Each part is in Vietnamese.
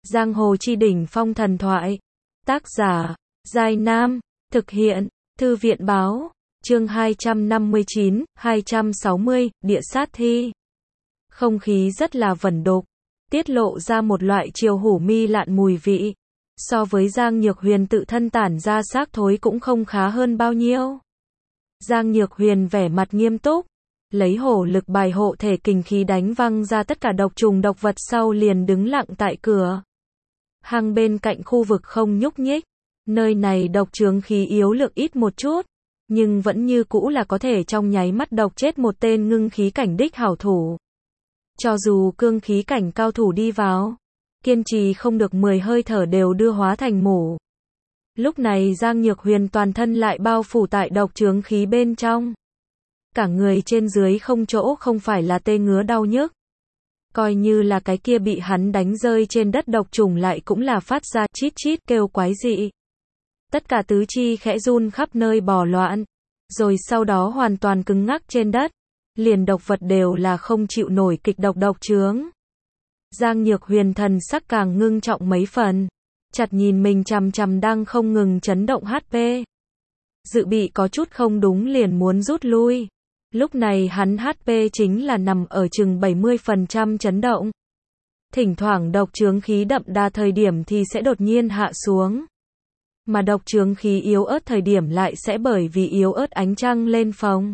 Giang hồ chi đỉnh phong thần thoại. Tác giả, Giai Nam. Thực hiện, Thư viện báo. Chương 259, 260, địa sát thi. Không khí rất là vẩn đục, tiết lộ ra một loại chiều hủ mi lạn mùi vị. So với Giang Nhược Huyền tự thân tản ra xác thối cũng không khá hơn bao nhiêu. Giang Nhược Huyền vẻ mặt nghiêm túc, lấy hổ lực bài hộ thể kình khí đánh văng ra tất cả độc trùng độc vật, sau liền đứng lặng tại cửa hang bên cạnh khu vực không nhúc nhích. Nơi này độc chướng khí yếu lượng ít một chút, nhưng vẫn như cũ là có thể trong nháy mắt độc chết một tên ngưng khí cảnh đích hảo thủ. Cho dù cương khí cảnh cao thủ đi vào, kiên trì không được 10 hơi thở đều đưa hóa thành mủ. Lúc này Giang Nhược Huyền toàn thân lại bao phủ tại độc chướng khí bên trong. Cả người trên dưới không chỗ không phải là tê ngứa đau nhức. Coi như là cái kia bị hắn đánh rơi trên đất độc trùng lại cũng là phát ra chít chít kêu quái dị. Tất cả tứ chi khẽ run khắp nơi bò loạn, rồi sau đó hoàn toàn cứng ngắc trên đất. Liền độc vật đều là không chịu nổi kịch độc độc chướng. Giang Nhược Huyền thần sắc càng ngưng trọng mấy phần, chặt nhìn mình chằm chằm đang không ngừng chấn động HP. Dự bị có chút không đúng liền muốn rút lui. Lúc này hắn HP chính là nằm ở chừng 70% chấn động. Thỉnh thoảng độc chướng khí đậm đà thời điểm thì sẽ đột nhiên hạ xuống. Mà độc chướng khí yếu ớt thời điểm lại sẽ bởi vì yếu ớt ánh trăng lên phồng.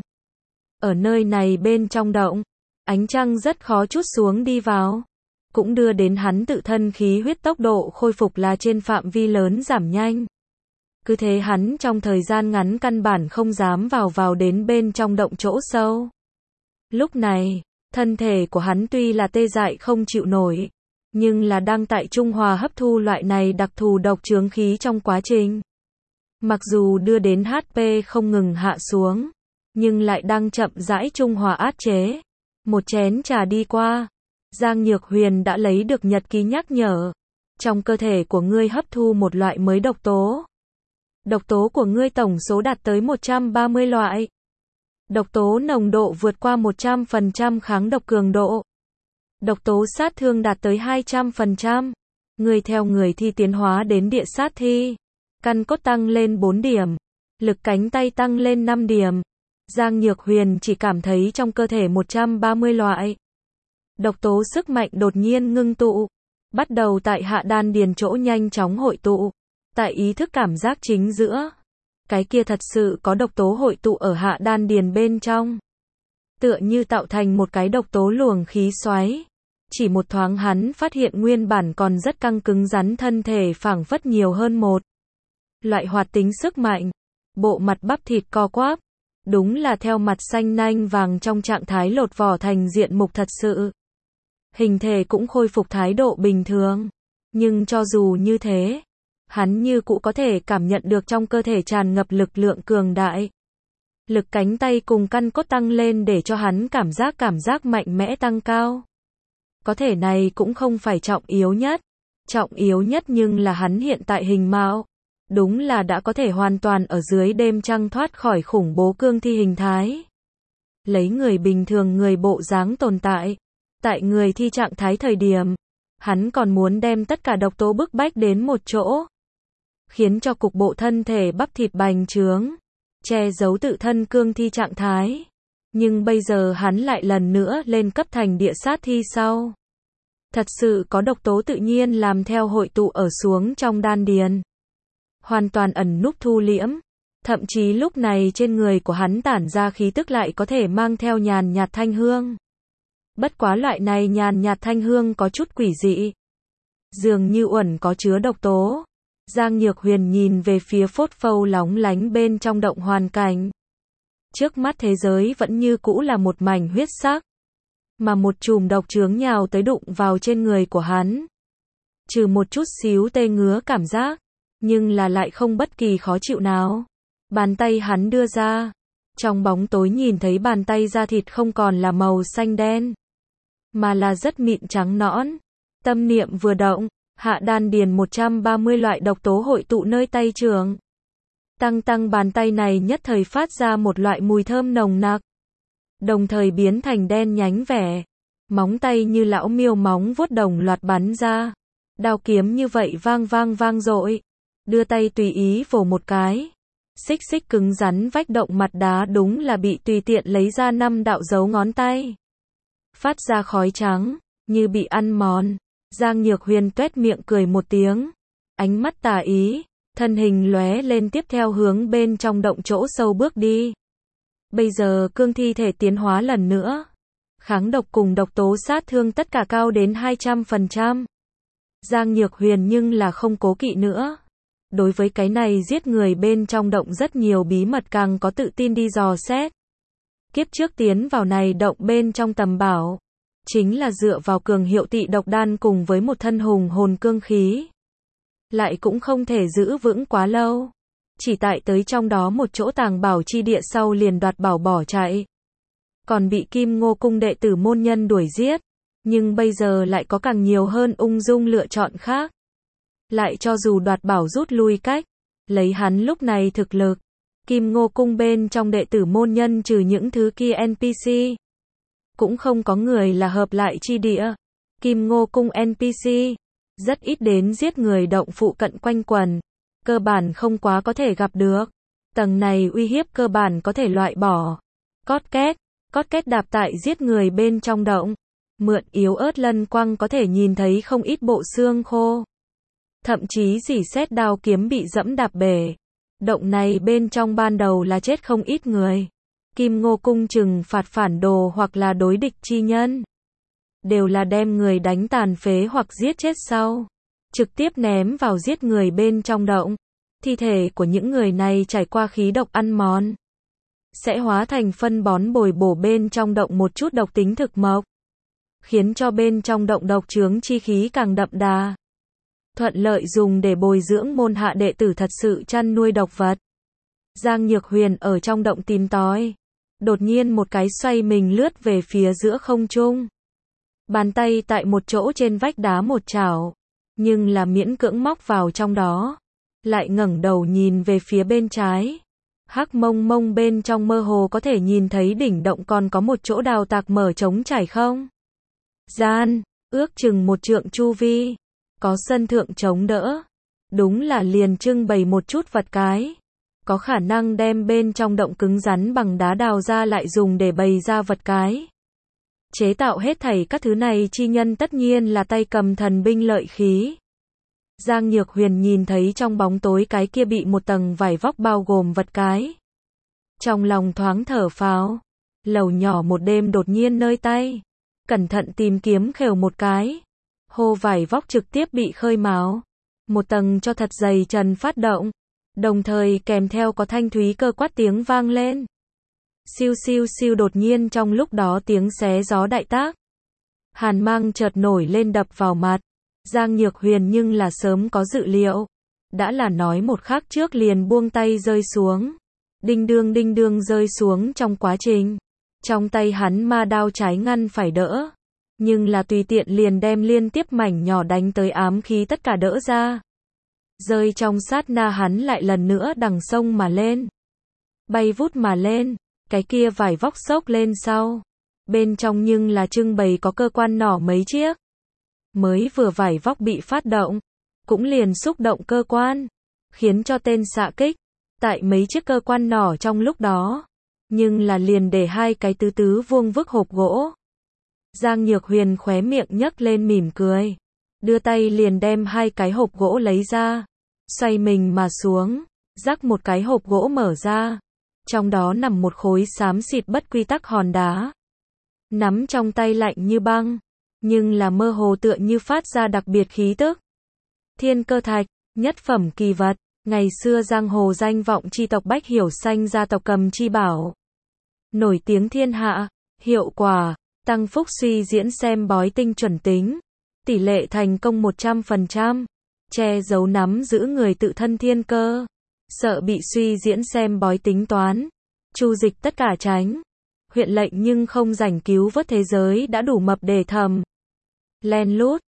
Ở nơi này bên trong động, ánh trăng rất khó chút xuống đi vào. Cũng đưa đến hắn tự thân khí huyết tốc độ khôi phục là trên phạm vi lớn giảm nhanh. Cứ thế hắn trong thời gian ngắn căn bản không dám vào đến bên trong động chỗ sâu. Lúc này, thân thể của hắn tuy là tê dại không chịu nổi, nhưng là đang tại trung hòa hấp thu loại này đặc thù độc chướng khí trong quá trình. Mặc dù đưa đến HP không ngừng hạ xuống, nhưng lại đang chậm rãi trung hòa áp chế. Một chén trà đi qua, Giang Nhược Huyền đã lấy được nhật ký nhắc nhở. Trong cơ thể của ngươi hấp thu một loại mới độc tố. Độc tố của ngươi tổng số đạt tới 130 loại. Độc tố nồng độ vượt qua 100% kháng độc cường độ. Độc tố sát thương đạt tới 200%. Ngươi theo người thi tiến hóa đến địa sát thi. Căn cốt tăng lên 4 điểm. Lực cánh tay tăng lên 5 điểm. Giang Nhược Huyền chỉ cảm thấy trong cơ thể 130 loại độc tố sức mạnh đột nhiên ngưng tụ. Bắt đầu tại hạ đan điền chỗ nhanh chóng hội tụ. Tại ý thức cảm giác chính giữa. Cái kia thật sự có độc tố hội tụ ở hạ đan điền bên trong. Tựa như tạo thành một cái độc tố luồng khí xoáy. Chỉ một thoáng hắn phát hiện nguyên bản còn rất căng cứng rắn thân thể phảng phất nhiều hơn một loại hoạt tính sức mạnh. Bộ mặt bắp thịt co quắp. Đúng là theo mặt xanh nanh vàng trong trạng thái lột vỏ thành diện mục thật sự. Hình thể cũng khôi phục thái độ bình thường. Nhưng cho dù như thế, hắn như cũ có thể cảm nhận được trong cơ thể tràn ngập lực lượng cường đại. Lực cánh tay cùng căn cốt tăng lên để cho hắn cảm giác mạnh mẽ tăng cao. Có thể này cũng không phải trọng yếu nhất. Trọng yếu nhất nhưng là hắn hiện tại hình mạo. Đúng là đã có thể hoàn toàn ở dưới đêm trăng thoát khỏi khủng bố cương thi hình thái. Lấy người bình thường người bộ dáng tồn tại. Tại người thi trạng thái thời điểm, hắn còn muốn đem tất cả độc tố bức bách đến một chỗ. Khiến cho cục bộ thân thể bắp thịt bành trướng, che giấu tự thân cương thi trạng thái. Nhưng bây giờ hắn lại lần nữa lên cấp thành địa sát thi sau. Thật sự có độc tố tự nhiên làm theo hội tụ ở xuống trong đan điền. Hoàn toàn ẩn núp thu liễm. Thậm chí lúc này trên người của hắn tản ra khí tức lại có thể mang theo nhàn nhạt thanh hương. Bất quá loại này nhàn nhạt thanh hương có chút quỷ dị. Dường như uẩn có chứa độc tố. Giang Nhược Huyền nhìn về phía phốt phâu lóng lánh bên trong động hoàn cảnh. Trước mắt thế giới vẫn như cũ là một mảnh huyết sắc. Mà một chùm độc chướng nhào tới đụng vào trên người của hắn. Trừ một chút xíu tê ngứa cảm giác, nhưng là lại không bất kỳ khó chịu nào. Bàn tay hắn đưa ra. Trong bóng tối nhìn thấy bàn tay da thịt không còn là màu xanh đen, mà là rất mịn trắng nõn. Tâm niệm vừa động, hạ đan điền 130 loại độc tố hội tụ nơi tay trường. Tăng bàn tay này nhất thời phát ra một loại mùi thơm nồng nặc. Đồng thời biến thành đen nhánh vẻ. Móng tay như lão miêu móng vuốt đồng loạt bắn ra. Đao kiếm như vậy vang dội. Đưa tay tùy ý vồ một cái. Xích xích cứng rắn vách động mặt đá đúng là bị tùy tiện lấy ra 5 đạo dấu ngón tay. Phát ra khói trắng, như bị ăn mòn. Giang Nhược Huyền tuét miệng cười một tiếng. Ánh mắt tà ý, thân hình lóe lên tiếp theo hướng bên trong động chỗ sâu bước đi. Bây giờ cương thi thể tiến hóa lần nữa. Kháng độc cùng độc tố sát thương tất cả cao đến 200%. Giang Nhược Huyền nhưng là không cố kỵ nữa. Đối với cái này giết người bên trong động rất nhiều bí mật càng có tự tin đi dò xét. Kiếp trước tiến vào này động bên trong tầm bảo. Chính là dựa vào cường hiệu tị độc đan cùng với một thân hùng hồn cương khí. Lại cũng không thể giữ vững quá lâu. Chỉ tại tới trong đó một chỗ tàng bảo chi địa sau liền đoạt bảo bỏ chạy. Còn bị Kim Ngô cung đệ tử môn nhân đuổi giết. Nhưng bây giờ lại có càng nhiều hơn ung dung lựa chọn khác. Lại cho dù đoạt bảo rút lui cách. Lấy hắn lúc này thực lực. Kim Ngô cung bên trong đệ tử môn nhân trừ những thứ kia NPC. Cũng không có người là hợp lại chi địa. Kim Ngô cung NPC. Rất ít đến giết người động phụ cận quanh quần. Cơ bản không quá có thể gặp được. Tầng này uy hiếp cơ bản có thể loại bỏ. Cót két đạp tại giết người bên trong động. Mượn yếu ớt lân quang có thể nhìn thấy không ít bộ xương khô. Thậm chí rỉ sét đao kiếm bị dẫm đạp bể. Động này bên trong ban đầu là chết không ít người. Kim Ngô cung trừng phạt phản đồ hoặc là đối địch chi nhân. Đều là đem người đánh tàn phế hoặc giết chết sau. Trực tiếp ném vào giết người bên trong động. Thi thể của những người này trải qua khí độc ăn mòn. Sẽ hóa thành phân bón bồi bổ bên trong động một chút độc tính thực mộc. Khiến cho bên trong động độc chướng chi khí càng đậm đà. Thuận lợi dùng để bồi dưỡng môn hạ đệ tử thật sự chăn nuôi độc vật. Giang Nhược Huyền ở trong động tìm tòi. Đột nhiên một cái xoay mình lướt về phía giữa không trung. Bàn tay tại một chỗ trên vách đá một chảo. Nhưng là miễn cưỡng móc vào trong đó. Lại ngẩng đầu nhìn về phía bên trái. Hắc mông mông bên trong mơ hồ có thể nhìn thấy đỉnh động còn có một chỗ đào tạc mở trống trải không. Gian, ước chừng 1 trượng chu vi. Có sân thượng chống đỡ. Đúng là liền trưng bày một chút vật cái. Có khả năng đem bên trong động cứng rắn bằng đá đào ra lại dùng để bày ra vật cái. Chế tạo hết thảy các thứ này chi nhân tất nhiên là tay cầm thần binh lợi khí. Giang Nhược Huyền nhìn thấy trong bóng tối cái kia bị một tầng vải vóc bao gồm vật cái. Trong lòng thoáng thở phào. Lầu nhỏ một đêm đột nhiên nơi tay. Cẩn thận tìm kiếm khều một cái. Hô vải vóc trực tiếp bị khơi mào. Một tầng cho thật dày trần phát động. Đồng thời kèm theo có thanh thúy cơ quát tiếng vang lên. Siêu siêu siêu đột nhiên trong lúc đó tiếng xé gió đại tác. Hàn mang chợt nổi lên đập vào mặt. Giang Nhược Huyền nhưng là sớm có dự liệu. Đã là nói một khắc trước liền buông tay rơi xuống. Đinh đương rơi xuống trong quá trình. Trong tay hắn ma đao trái ngăn phải đỡ. Nhưng là tùy tiện liền đem liên tiếp mảnh nhỏ đánh tới ám khí tất cả đỡ ra. Rơi trong sát na hắn lại lần nữa đằng sông mà lên. Bay vút mà lên. Cái kia vải vóc xốc lên sau. Bên trong nhưng là trưng bày có cơ quan nỏ mấy chiếc. Mới vừa vải vóc bị phát động. Cũng liền xúc động cơ quan. Khiến cho tên xạ kích. Tại mấy chiếc cơ quan nỏ trong lúc đó. Nhưng là liền để 2 cái tứ vuông vức hộp gỗ. Giang Nhược Huyền khóe miệng nhấc lên mỉm cười. Đưa tay liền đem 2 cái hộp gỗ lấy ra. Xoay mình mà xuống. Rắc một cái hộp gỗ mở ra. Trong đó nằm một khối xám xịt bất quy tắc hòn đá. Nắm trong tay lạnh như băng. Nhưng là mơ hồ tựa như phát ra đặc biệt khí tức. Thiên cơ thạch, nhất phẩm kỳ vật. Ngày xưa giang hồ danh vọng chi tộc Bách Hiểu Xanh gia tộc cầm chi bảo. Nổi tiếng thiên hạ. Hiệu quả, tăng phúc suy diễn xem bói tinh chuẩn tính. Tỷ lệ thành công 100%. Che giấu nắm giữ người tự thân thiên cơ. Sợ bị suy diễn xem bói tính toán. Chu dịch tất cả tránh. Huyện lệnh nhưng không rảnh cứu vớt thế giới đã đủ mập để thầm. Len lút,